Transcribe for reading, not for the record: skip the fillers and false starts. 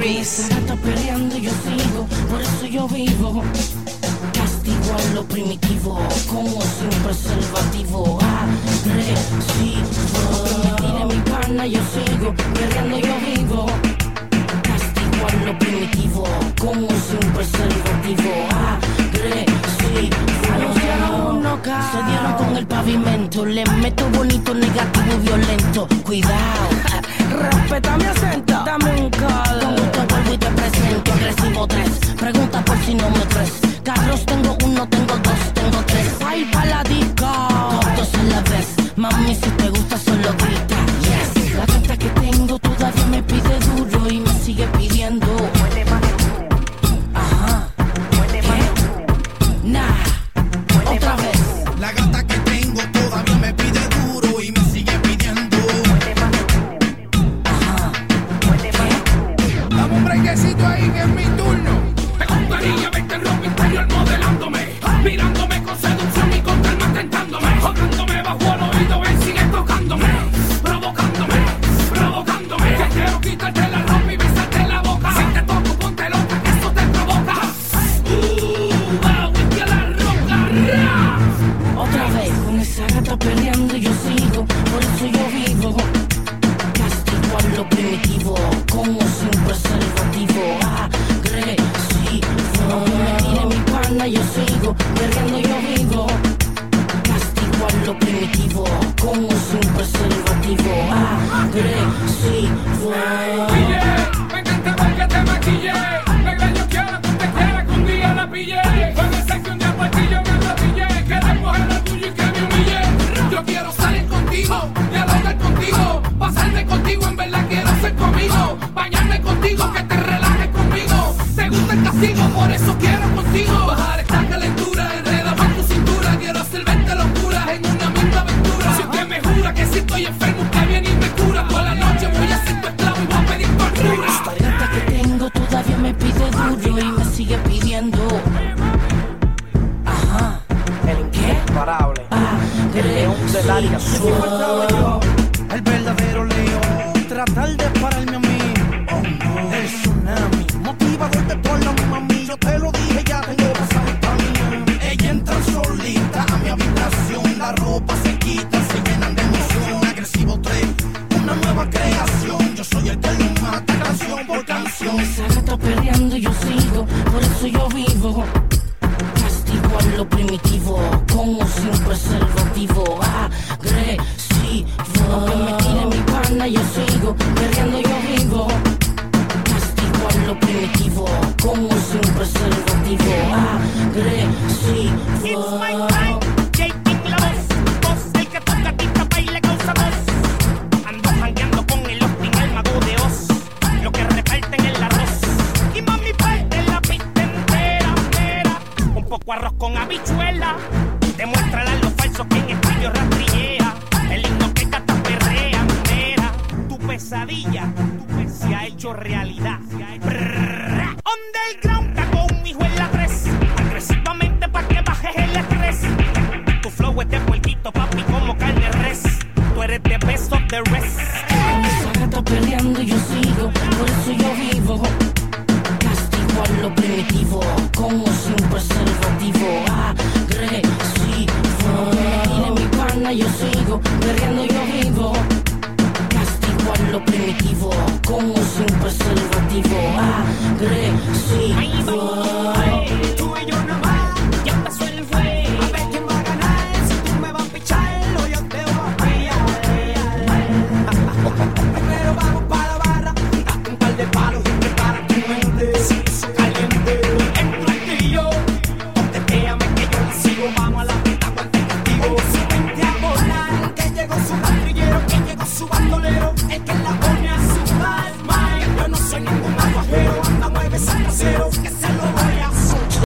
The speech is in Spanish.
Reese. Está peleando y yo sigo, por eso yo vivo. Castigo a lo primitivo, como sin preservativo. Agresivo, me tire mi pana, yo sigo. Peleando yo vivo. Castigo a lo primitivo, como sin preservativo. Agresivo. Se dieron con el pavimento. Le meto bonito, negativo y violento. Cuidado, respeta mi acento. Dame un call. Con gusto vuelvo y te presento. Agresivo 3, pregunta por si no me crees. Carros tengo uno, tengo dos, tengo tres. Ay, paladico, todos a la vez. Mami, si te gusta solo grita yes. La gata que tengo todavía me pide duro y me sigue pidiendo. Ajá. ¿Qué? Nah. Otra vez. La gata que tengo todavía me pide duro y me sigue pidiendo. Ajá. Dame un brequecito ahí que es mi turno. Me gustaría verte en ropa interior modelándome, mirándome con seducción y con calma tentándome, tocándome bajo el oído, ven, sigue tocándome, provocándome, provocándome. Que quiero quitarte la ropa y besarte la boca. Si te toco, ponte loca, que eso te provoca. Whisky a la roca. Otra vez con esa gata peleando yo sigo, por eso yo vivo. Castigo a lo primitivo, como sin preservativo. Agresivo, me tire mi pana, yo sigo. Peleando yo vivo. Castigo a lo primitivo, como sin preservativo. Agresivo. Me encanta porque te maquillé. Negra, yo quiero que usted quiera que un día la pille. Puede ser que un día pastillo me atropille, que después el orgullo y que me humille. Yo quiero salir contigo, dialogar contigo, pasarme contigo, en verdad quiero ser conmigo. Bañarme contigo, que te relajes conmigo. Te gusta el castigo, por eso quiero contigo. Bajar esta calentura, enredame en tu cintura. Quiero hacer 20 locuras en una misma aventura. Si usted me jura que si estoy enfermo, usted viene y me cura. Toda la noche voy a ser tu esclavo y voy a pedir tortura. Esta gata que tengo todavía me pide duro y me sigue pidiendo. Ajá. El imparable. León del área. Agresivo. El verdadero león. Tratar de pararme a mí. El tsunami. Motivador de toda la mami. Yo te lo dije, ya tengo pasaje para mí. Ella entra solita a mi habitación. La ropa se quita, se llenan de emoción. Agresivo 3, una nueva creación. Yo soy el que lo mata canción por canción. Esa gata peleando yo sigo, por eso yo vivo. Castigo a lo primitivo, como sin preservativo. Agresivo, que me tire mi pana, yo sigo. Peleando yo vivo. Castigo a lo primitivo, como sin preservativo. Agresivo. It's my time, J-King la voz el que toca tita baile causa voz. Ando jangueando con el Austin, el mago de Oz, lo que reparten el arroz. Y mami parte la pista entera, entera. Un poco arroz con habichuela, demuéstrala a los falsos que en estillo rastrillea. El himno que cata perrea, mera. Tu pesadilla, se ha hecho realidad. Underground, cago un hijo en la 3. Agresivamente pa' que bajes el estrés. Tu flow es de puerquito, papi, como carne res. Tú eres the best of the rest. Con esa gata peleando yo sigo, por eso yo vivo. Castigo a lo primitivo, como sin preservativo. Agresivo, me tire mi pana, yo sigo. Peleando yo vivo.